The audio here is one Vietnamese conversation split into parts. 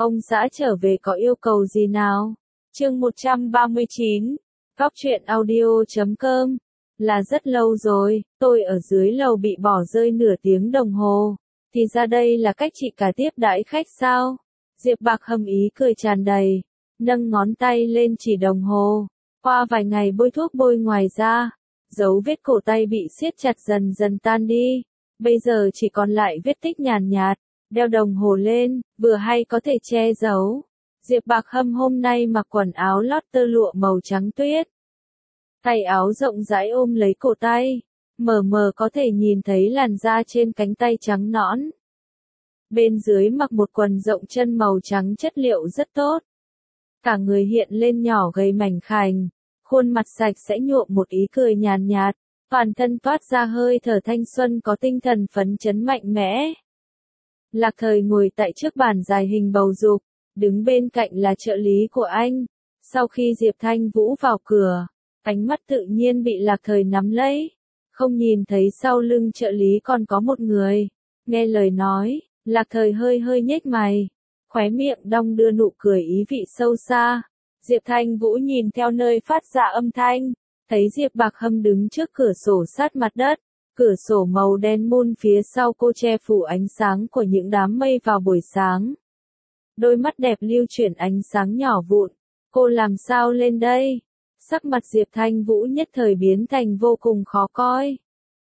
Ông xã trở về có yêu cầu gì nào? Chương 139, Góc truyện audio.com. Là rất lâu rồi, tôi ở dưới lầu bị bỏ rơi nửa tiếng đồng hồ. Thì ra đây là cách chị cả tiếp đãi khách sao? Diệp Bạc hâm ý cười tràn đầy, nâng ngón tay lên chỉ đồng hồ. Qua vài ngày bôi thuốc bôi ngoài da, dấu vết cổ tay bị siết chặt dần dần tan đi. Bây giờ chỉ còn lại vết tích nhàn nhạt, đeo đồng hồ lên, vừa hay có thể che giấu. Diệp Bạc hâm hôm nay mặc quần áo lót tơ lụa màu trắng tuyết. Tay áo rộng rãi ôm lấy cổ tay, mờ mờ có thể nhìn thấy làn da trên cánh tay trắng nõn. Bên dưới mặc một quần rộng chân màu trắng chất liệu rất tốt. Cả người hiện lên nhỏ gầy mảnh khảnh, khuôn mặt sạch sẽ nhuộm một ý cười nhàn nhạt, toàn thân toát ra hơi thở thanh xuân có tinh thần phấn chấn mạnh mẽ. Lạc Thời ngồi tại trước bàn dài hình bầu dục, đứng bên cạnh là trợ lý của anh. Sau khi Diệp Thanh Vũ vào cửa, ánh mắt tự nhiên bị Lạc Thời nắm lấy, không nhìn thấy sau lưng trợ lý còn có một người. Nghe lời nói, Lạc Thời hơi hơi nhếch mày, khóe miệng đong đưa nụ cười ý vị sâu xa. Diệp Thanh Vũ nhìn theo nơi phát ra âm thanh, thấy Diệp Bạc hâm đứng trước cửa sổ sát mặt đất. Cửa sổ màu đen muôn phía sau cô che phủ ánh sáng của những đám mây vào buổi sáng. Đôi mắt đẹp lưu chuyển ánh sáng nhỏ vụn. Cô làm sao lên đây? Sắc mặt Diệp Thanh Vũ nhất thời biến thành vô cùng khó coi.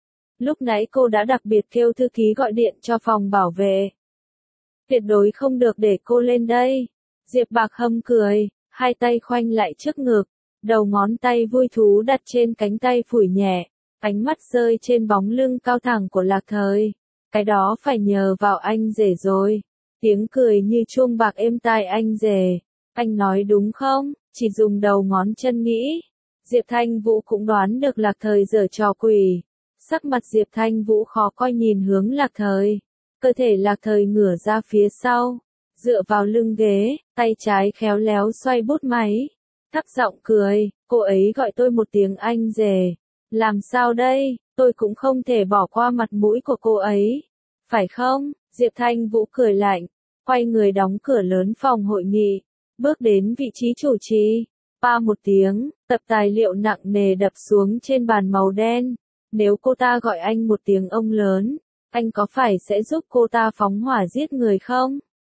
Lúc nãy cô đã đặc biệt kêu thư ký gọi điện cho phòng bảo vệ. Tuyệt đối không được để cô lên đây. Diệp Bạc hâm cười, hai tay khoanh lại trước ngực, đầu ngón tay vui thú đặt trên cánh tay phủi nhẹ. Ánh mắt rơi trên bóng lưng cao thẳng của Lạc Thời. Cái đó phải nhờ vào anh rể rồi. Tiếng cười như chuông bạc êm tai anh rể. Anh nói đúng không? Chỉ dùng đầu ngón chân nghĩ. Diệp Thanh Vũ cũng đoán được Lạc Thời giở trò quỷ. Sắc mặt Diệp Thanh Vũ khó coi nhìn hướng Lạc Thời. Cơ thể Lạc Thời ngửa ra phía sau, dựa vào lưng ghế, tay trái khéo léo xoay bút máy. Thấp giọng cười, cô ấy gọi tôi một tiếng anh rể. Làm sao đây, tôi cũng không thể bỏ qua mặt mũi của cô ấy. Phải không? Diệp Thanh Vũ cười lạnh, quay người đóng cửa lớn phòng hội nghị, bước đến vị trí chủ trì. Pa một tiếng, tập tài liệu nặng nề đập xuống trên bàn màu đen. Nếu cô ta gọi anh một tiếng ông lớn, anh có phải sẽ giúp cô ta phóng hỏa giết người không?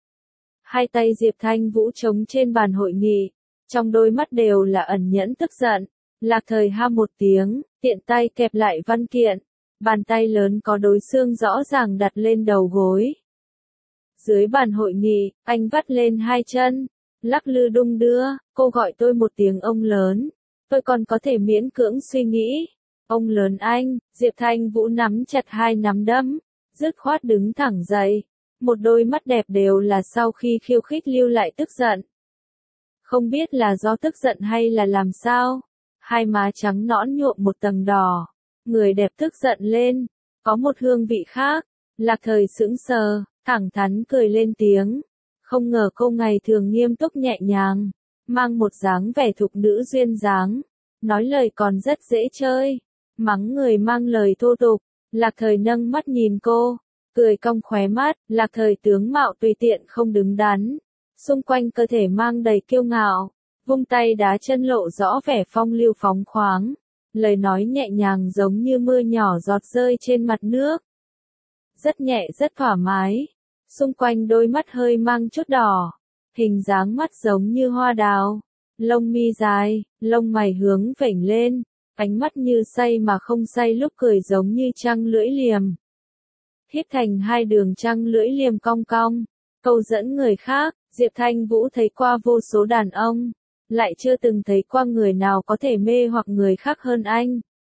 Hai tay Diệp Thanh Vũ chống trên bàn hội nghị, trong đôi mắt đều là ẩn nhẫn tức giận. Lạc Thời ha một tiếng, tiện tay kẹp lại văn kiện. Bàn tay lớn có đối xương rõ ràng đặt lên đầu gối. Dưới bàn hội nghị, anh vắt lên hai chân, lắc lư đung đưa. Cô gọi tôi một tiếng ông lớn, tôi còn có thể miễn cưỡng suy nghĩ. Ông lớn anh, Diệp Thanh Vũ nắm chặt hai nắm đấm, dứt khoát đứng thẳng dậy. Một đôi mắt đẹp đều là sau khi khiêu khích lưu lại tức giận. Không biết là do tức giận hay là làm sao. Hai má trắng nõn nhuộm một tầng đỏ. Người đẹp tức giận lên, có một hương vị khác. Lạc Thời sững sờ, thẳng thắn cười lên tiếng. Không ngờ cô ngày thường nghiêm túc nhẹ nhàng, mang một dáng vẻ thục nữ duyên dáng. Nói lời còn rất dễ chơi, mắng người mang lời thô tục. Lạc Thời nâng mắt nhìn cô, cười cong khóe mắt. Lạc Thời tướng mạo tùy tiện không đứng đắn, xung quanh cơ thể mang đầy kiêu ngạo. Vung tay đá chân lộ rõ vẻ phong lưu phóng khoáng. Lời nói nhẹ nhàng giống như mưa nhỏ giọt rơi trên mặt nước. Rất nhẹ rất thoải mái. Xung quanh đôi mắt hơi mang chút đỏ. Hình dáng mắt giống như hoa đào. Lông mi dài, lông mày hướng vểnh lên. Ánh mắt như say mà không say lúc cười giống như trăng lưỡi liềm. Thiết thành hai đường trăng lưỡi liềm cong cong. Câu dẫn người khác. Diệp Thanh Vũ thấy qua vô số đàn ông, lại chưa từng thấy qua người nào có thể mê hoặc người khác hơn anh.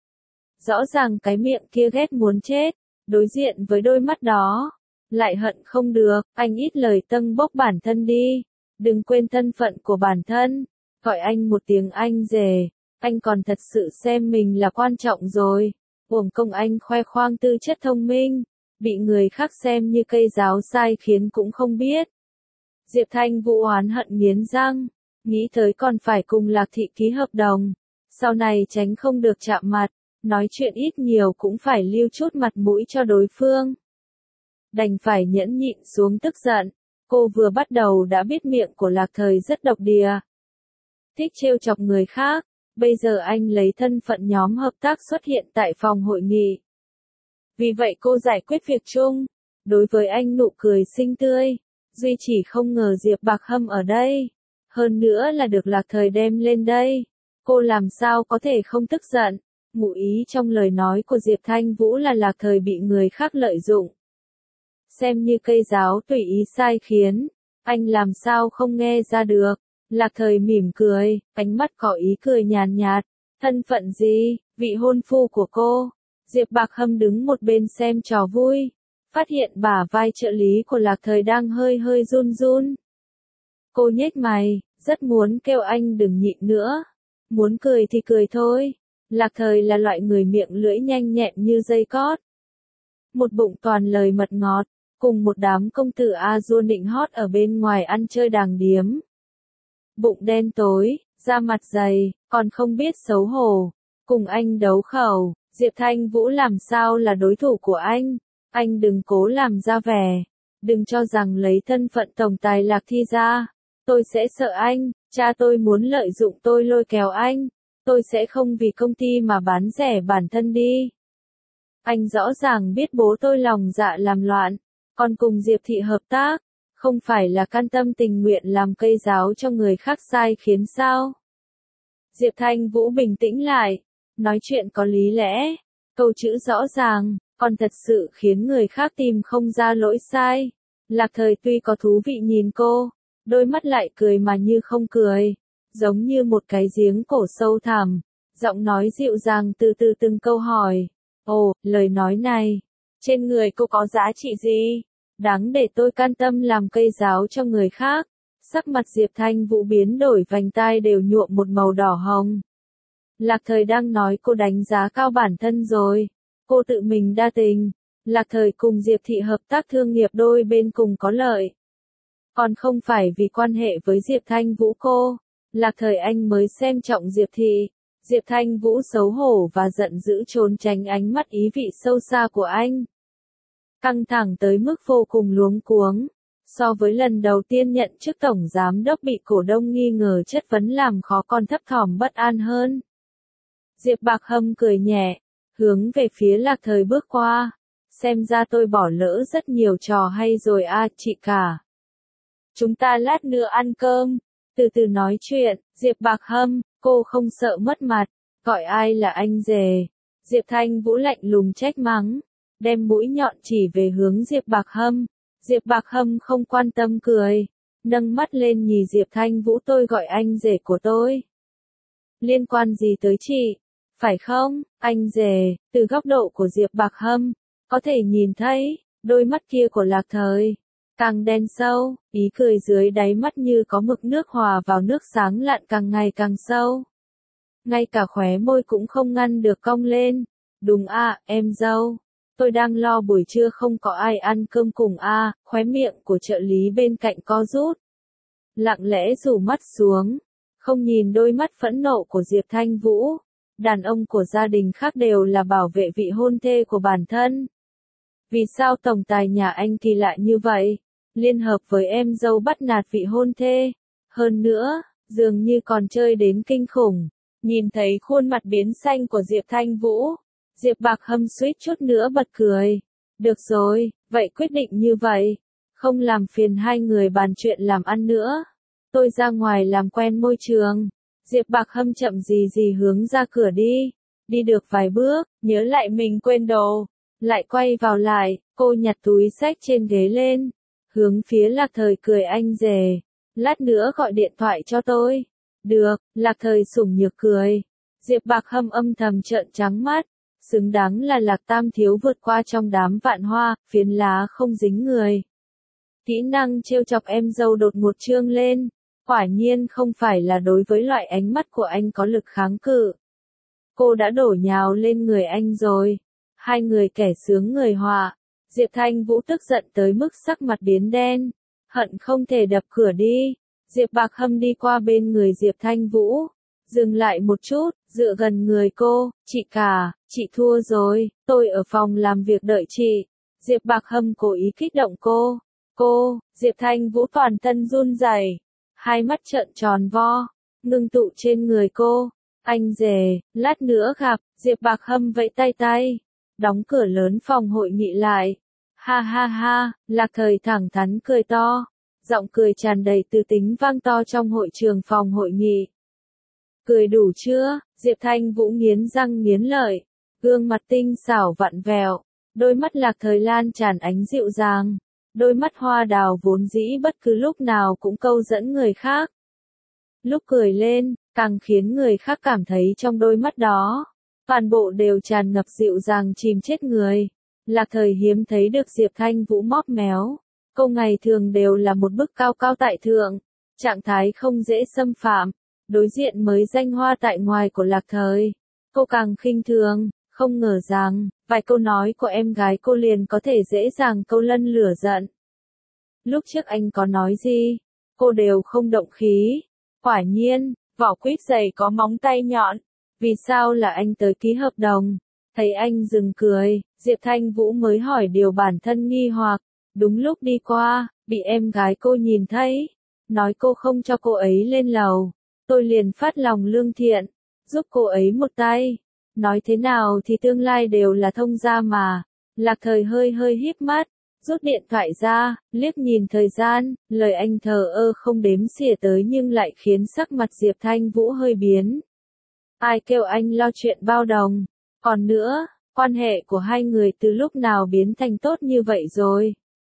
Rõ ràng cái miệng kia ghét muốn chết, đối diện với đôi mắt đó, lại hận không được. Anh ít lời tâng bốc bản thân đi, đừng quên thân phận của bản thân. Gọi anh một tiếng anh rể, anh còn thật sự xem mình là quan trọng rồi. Uổng công anh khoe khoang tư chất thông minh, bị người khác xem như cây giáo sai khiến cũng không biết. Diệp Thanh Vũ oán hận nghiến răng, nghĩ tới còn phải cùng Lạc Thị ký hợp đồng, sau này tránh không được chạm mặt, nói chuyện ít nhiều cũng phải lưu chút mặt mũi cho đối phương. Đành phải nhẫn nhịn xuống tức giận, Cô vừa bắt đầu đã biết miệng của Lạc Thời rất độc địa. Thích trêu chọc người khác, bây giờ anh lấy thân phận nhóm hợp tác xuất hiện tại phòng hội nghị. Vì vậy cô giải quyết việc chung. Đối với anh nụ cười xinh tươi. Duy chỉ không ngờ Diệp Bạc Hâm ở đây. Hơn nữa là được Lạc Thời đem lên đây. Cô làm sao có thể không tức giận. Ngụ ý trong lời nói của Diệp Thanh Vũ là Lạc Thời bị người khác lợi dụng. Xem như cây giáo tùy ý sai khiến. Anh làm sao không nghe ra được. Lạc Thời mỉm cười, ánh mắt có ý cười nhàn nhạt. Thân phận gì? Vị hôn phu của cô. Diệp Bạc Hâm đứng một bên xem trò vui. Phát hiện bả vai trợ lý của Lạc Thời đang hơi hơi run run. Cô nhếch mày, rất muốn kêu anh đừng nhịn nữa. Muốn cười thì cười thôi. Lạc Thời là loại người miệng lưỡi nhanh nhẹn như dây cót. Một bụng toàn lời mật ngọt, cùng một đám công tử A-dua nịnh hót ở bên ngoài ăn chơi đàng điếm. Bụng đen tối, da mặt dày, còn không biết xấu hổ. Cùng anh đấu khẩu, Diệp Thanh Vũ làm sao là đối thủ của anh. Anh đừng cố làm ra vẻ. Đừng cho rằng lấy thân phận tổng tài Lạc Thi ra. Tôi sẽ sợ anh, cha tôi muốn lợi dụng tôi lôi kéo anh. Tôi sẽ không vì công ty mà bán rẻ bản thân đi. Anh rõ ràng biết bố tôi lòng dạ làm loạn. Còn cùng Diệp Thị hợp tác. Không phải là can tâm tình nguyện làm cây giáo cho người khác sai khiến sao? Diệp Thanh Vũ bình tĩnh lại. Nói chuyện có lý lẽ. Câu chữ rõ ràng. Còn thật sự khiến người khác tìm không ra lỗi sai. Lạc Thời tuy có thú vị nhìn cô. Đôi mắt lại cười mà như không cười. Giống như một cái giếng cổ sâu thẳm. Giọng nói dịu dàng từ từ từng câu hỏi. Ồ, lời nói này. Trên người cô có giá trị gì? Đáng để tôi can tâm làm cây giáo cho người khác. Sắc mặt Diệp Thanh Vũ biến đổi, vành tai đều nhuộm một màu đỏ hồng. Lạc Thời đang nói cô đánh giá cao bản thân rồi. Cô tự mình đa tình. Lạc Thời cùng Diệp Thị hợp tác thương nghiệp đôi bên cùng có lợi. Còn không phải vì quan hệ với Diệp Thanh Vũ cô. Lạc Thời anh mới xem trọng Diệp Thị. Diệp Thanh Vũ xấu hổ và giận dữ trốn tránh ánh mắt ý vị sâu xa của anh. Căng thẳng tới mức vô cùng luống cuống. So với lần đầu tiên nhận chức tổng giám đốc bị cổ đông nghi ngờ chất vấn làm khó còn thấp thỏm bất an hơn. Diệp Bạc Hâm cười nhẹ, hướng về phía Lạc Thời bước qua. Xem ra tôi bỏ lỡ rất nhiều trò hay rồi à, chị cả. Chúng ta lát nữa ăn cơm, từ từ nói chuyện. Diệp Bạc Hâm, cô không sợ mất mặt, gọi ai là anh rể. Diệp Thanh Vũ lạnh lùng trách mắng, đem mũi nhọn chỉ về hướng Diệp Bạc Hâm. Diệp Bạc Hâm không quan tâm cười, nâng mắt lên nhìn Diệp Thanh Vũ, tôi gọi anh rể của tôi. Liên quan gì tới chị? Phải không, anh rể? Từ góc độ của Diệp Bạc Hâm, có thể nhìn thấy, đôi mắt kia của Lạc Thời càng đen sâu, ý cười dưới đáy mắt như có mực nước hòa vào nước sáng lặn càng ngày càng sâu. Ngay cả khóe môi cũng không ngăn được cong lên. Đúng à, em dâu. Tôi đang lo buổi trưa không có ai ăn cơm cùng à, khóe miệng của trợ lý bên cạnh co rút. Lặng lẽ rủ mắt xuống, không nhìn đôi mắt phẫn nộ của Diệp Thanh Vũ. Đàn ông của gia đình khác đều là bảo vệ vị hôn thê của bản thân. Vì sao tổng tài nhà anh kỳ lạ như vậy? Liên hợp với em dâu bắt nạt vị hôn thê. Hơn nữa, dường như còn chơi đến kinh khủng. Nhìn thấy khuôn mặt biến xanh của Diệp Thanh Vũ, Diệp Bạc Hâm suýt chút nữa bật cười. Được rồi, vậy quyết định như vậy. Không làm phiền hai người bàn chuyện làm ăn nữa. Tôi ra ngoài làm quen môi trường. Diệp Bạc Hâm chậm gì hướng ra cửa đi. Đi được vài bước, nhớ lại mình quên đồ. Lại quay vào lại, cô nhặt túi xách trên ghế lên. Hướng phía Lạc Thời cười, anh rể. Lát nữa gọi điện thoại cho tôi. Được, Lạc Thời sủng nhược cười. Diệp Bạc Hâm âm thầm trợn trắng mắt. Xứng đáng là Lạc Tam thiếu vượt qua trong đám vạn hoa, phiến lá không dính người. Kỹ năng trêu chọc em dâu đột ngột trương lên. Quả nhiên không phải là đối với loại ánh mắt của anh có lực kháng cự. Cô đã đổ nhào lên người anh rồi. Hai người kẻ sướng người họa. Diệp Thanh Vũ tức giận tới mức sắc mặt biến đen. Hận không thể đập cửa đi. Diệp Bạc Hâm đi qua bên người Diệp Thanh Vũ. Dừng lại một chút, dựa gần người cô. Chị cả, chị thua rồi. Tôi ở phòng làm việc đợi chị. Diệp Bạc Hâm cố ý kích động cô. Cô, Diệp Thanh Vũ toàn thân run rẩy, hai mắt trợn tròn vo, ngưng tụ trên người cô. Anh rể, lát nữa gặp, Diệp Bạc Hâm vẫy tay tay, đóng cửa lớn phòng hội nghị lại. Ha ha ha, Lạc Thời thẳng thắn cười to, giọng cười tràn đầy tư tính vang to trong hội trường phòng hội nghị. Cười đủ chưa? Diệp Thanh Vũ nghiến răng nghiến lợi, gương mặt tinh xảo vặn vẹo, đôi mắt Lạc Thời lan tràn ánh dịu dàng, đôi mắt hoa đào vốn dĩ bất cứ lúc nào cũng câu dẫn người khác. Lúc cười lên, càng khiến người khác cảm thấy trong đôi mắt đó, toàn bộ đều tràn ngập dịu dàng chìm chết người. Lạc Thời hiếm thấy được Diệp Thanh Vũ móp méo, cô ngày thường đều là một bức cao cao tại thượng, trạng thái không dễ xâm phạm, đối diện mới danh hoa tại ngoài của Lạc Thời. Cô càng khinh thường, không ngờ rằng, vài câu nói của em gái cô liền có thể dễ dàng câu lân lửa giận. Lúc trước anh có nói gì, cô đều không động khí. Quả nhiên, vỏ quýt dày có móng tay nhọn. Vì sao là anh tới ký hợp đồng? Thấy anh dừng cười, Diệp Thanh Vũ mới hỏi điều bản thân nghi hoặc. Đúng lúc đi qua, bị em gái cô nhìn thấy, nói cô không cho cô ấy lên lầu. Tôi liền phát lòng lương thiện, giúp cô ấy một tay. Nói thế nào thì tương lai đều là thông gia mà. Lạc Thời hơi hơi híp mắt, rút điện thoại ra, liếc nhìn thời gian, lời anh thờ ơ không đếm xỉa tới nhưng lại khiến sắc mặt Diệp Thanh Vũ hơi biến. Ai kêu anh lo chuyện bao đồng? Còn nữa, quan hệ của hai người từ lúc nào biến thành tốt như vậy rồi?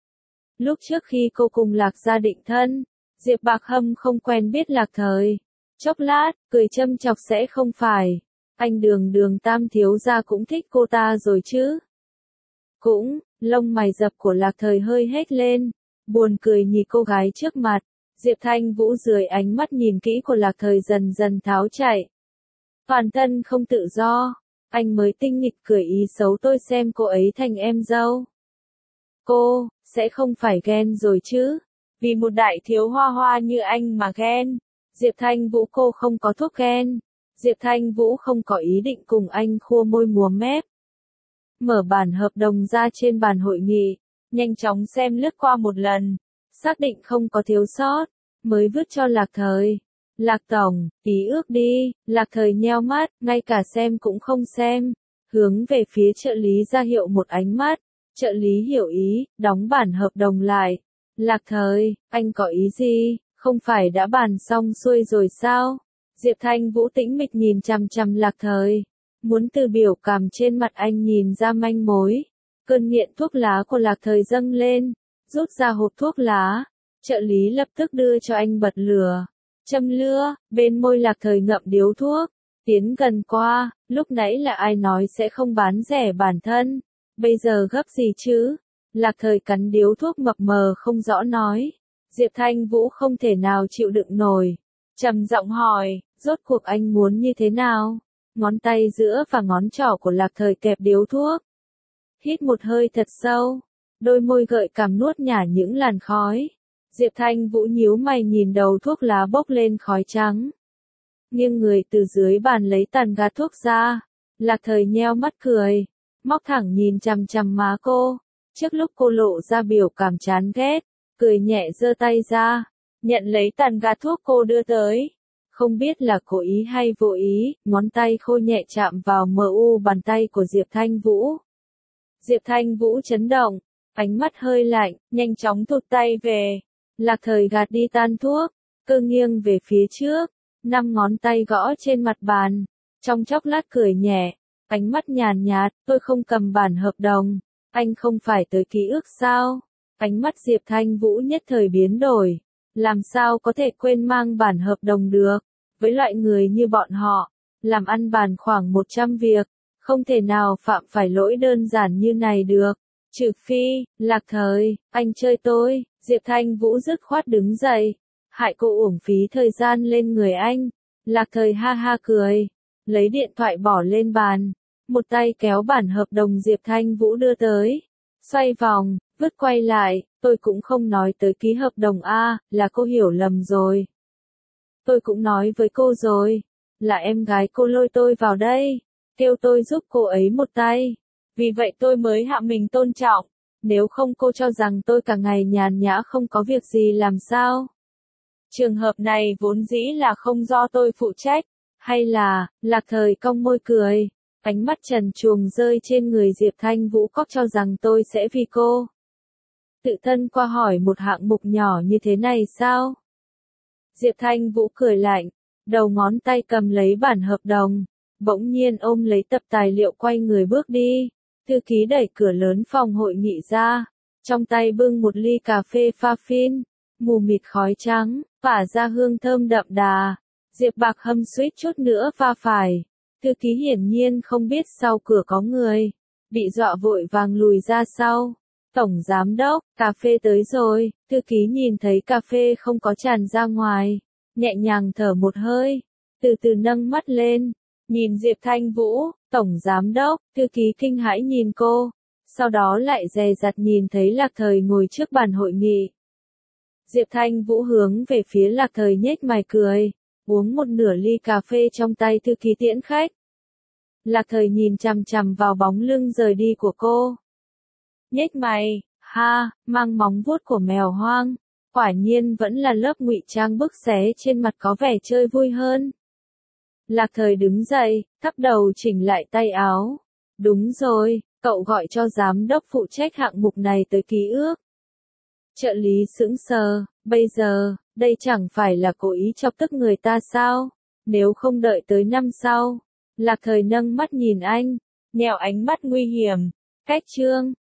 Lúc trước khi cô cùng Lạc gia định thân, Diệp Bạc Hâm không quen biết Lạc Thời. Chốc lát, cười châm chọc sẽ không phải. Anh Đường Tam thiếu gia cũng thích cô ta rồi chứ? Cũng, lông mày dập của Lạc Thời hơi hết lên, buồn cười nhìn cô gái trước mặt. Diệp Thanh Vũ dưới ánh mắt nhìn kỹ của Lạc Thời dần dần tháo chạy. Toàn thân không tự do, anh mới tinh nghịch cười ý xấu tôi xem cô ấy thành em dâu. Cô, sẽ không phải ghen rồi chứ? Vì một đại thiếu hoa hoa như anh mà ghen. Diệp Thanh Vũ cô không có thuốc ghen. Diệp Thanh Vũ không có ý định cùng anh khua môi múa mép. Mở bản hợp đồng ra trên bàn hội nghị, nhanh chóng xem lướt qua một lần, xác định không có thiếu sót, mới vứt cho Lạc Thời. Lạc tổng, ký ước đi. Lạc Thời nheo mắt, ngay cả xem cũng không xem, hướng về phía trợ lý ra hiệu một ánh mắt. Trợ lý hiểu ý, đóng bản hợp đồng lại. Lạc Thời, anh có ý gì, không phải đã bàn xong xuôi rồi sao? Diệp Thanh Vũ tĩnh mịch nhìn chằm chằm Lạc Thời, muốn từ biểu cảm trên mặt anh nhìn ra manh mối. Cơn nghiện thuốc lá của Lạc Thời dâng lên, rút ra hộp thuốc lá, trợ lý lập tức đưa cho anh bật lửa, châm lửa, bên môi Lạc Thời ngậm điếu thuốc, tiến gần qua, lúc nãy là ai nói sẽ không bán rẻ bản thân, bây giờ gấp gì chứ? Lạc Thời cắn điếu thuốc mập mờ không rõ nói. Diệp Thanh Vũ không thể nào chịu đựng nổi, trầm giọng hỏi, rốt cuộc anh muốn như thế nào? Ngón tay giữa và ngón trỏ của Lạc Thời kẹp điếu thuốc. Hít một hơi thật sâu, đôi môi gợi cảm nuốt nhả những làn khói. Diệp Thanh Vũ nhíu mày nhìn đầu thuốc lá bốc lên khói trắng. Nghiêng người từ dưới bàn lấy tàn gạt thuốc ra. Lạc Thời nheo mắt cười, móc thẳng nhìn chằm chằm má cô. Trước lúc cô lộ ra biểu cảm chán ghét, cười nhẹ giơ tay ra, nhận lấy tàn gạt thuốc cô đưa tới. Không biết là cố ý hay vô ý, ngón tay khô nhẹ chạm vào bàn tay của Diệp Thanh Vũ. Diệp Thanh Vũ chấn động, ánh mắt hơi lạnh, nhanh chóng thụt tay về. Lạc Thời gạt đi tàn thuốc, cơ nghiêng về phía trước, 5 ngón tay gõ trên mặt bàn. Trong chốc lát cười nhẹ, ánh mắt nhàn nhạt, tôi không cầm bản hợp đồng, anh không phải tới ký ức sao? Ánh mắt Diệp Thanh Vũ nhất thời biến đổi. Làm sao có thể quên mang bản hợp đồng được? Với loại người như bọn họ, làm ăn bàn khoảng 100 việc, không thể nào phạm phải lỗi đơn giản như này được. Trừ phi, Lạc Thời, anh chơi tôi. Diệp Thanh Vũ dứt khoát đứng dậy, hại cô uổng phí thời gian lên người anh. Lạc Thời ha ha cười, lấy điện thoại bỏ lên bàn, một tay kéo bản hợp đồng Diệp Thanh Vũ đưa tới, xoay vòng, vứt quay lại, tôi cũng không nói tới ký hợp đồng a, là cô hiểu lầm rồi. Tôi cũng nói với cô rồi, là em gái cô lôi tôi vào đây, kêu tôi giúp cô ấy một tay, vì vậy tôi mới hạ mình tôn trọng. Nếu không cô cho rằng tôi cả ngày nhàn nhã không có việc gì làm sao? Trường hợp này vốn dĩ là không do tôi phụ trách, hay là, Lạc Thời cong môi cười, ánh mắt trần truồng rơi trên người Diệp Thanh Vũ cóc cho rằng tôi sẽ vì cô tự thân qua hỏi một hạng mục nhỏ như thế này sao? Diệp Thanh Vũ cười lạnh, đầu ngón tay cầm lấy bản hợp đồng, bỗng nhiên ôm lấy tập tài liệu quay người bước đi. Thư ký đẩy cửa lớn phòng hội nghị ra, trong tay bưng một ly cà phê pha phin, mù mịt khói trắng, phả ra hương thơm đậm đà. Diệp Bạc Hâm suýt chút nữa pha phải. Thư ký hiển nhiên không biết sau cửa có người, bị dọa vội vàng lùi ra sau. Tổng giám đốc, cà phê tới rồi. Thư ký nhìn thấy cà phê không có tràn ra ngoài, nhẹ nhàng thở một hơi, từ từ nâng mắt lên, nhìn Diệp Thanh Vũ. Tổng giám đốc. Thư ký kinh hãi nhìn cô, sau đó lại dè dặt nhìn thấy Lạc Thời ngồi trước bàn hội nghị. Diệp Thanh Vũ hướng về phía Lạc Thời nhếch mày cười, uống một nửa ly cà phê trong tay thư ký tiễn khách. Lạc Thời nhìn chằm chằm vào bóng lưng rời đi của cô. Nhếch mày, ha, mang móng vuốt của mèo hoang, quả nhiên vẫn là lớp ngụy trang bức xé trên mặt có vẻ chơi vui hơn. Lạc Thời đứng dậy, thắp đầu chỉnh lại tay áo. Đúng rồi, cậu gọi cho giám đốc phụ trách hạng mục này tới ký ức. Trợ lý sững sờ, bây giờ, đây chẳng phải là cố ý chọc tức người ta sao? Nếu không đợi tới năm sau. Lạc Thời nâng mắt nhìn anh, nheo ánh mắt nguy hiểm. Cách chương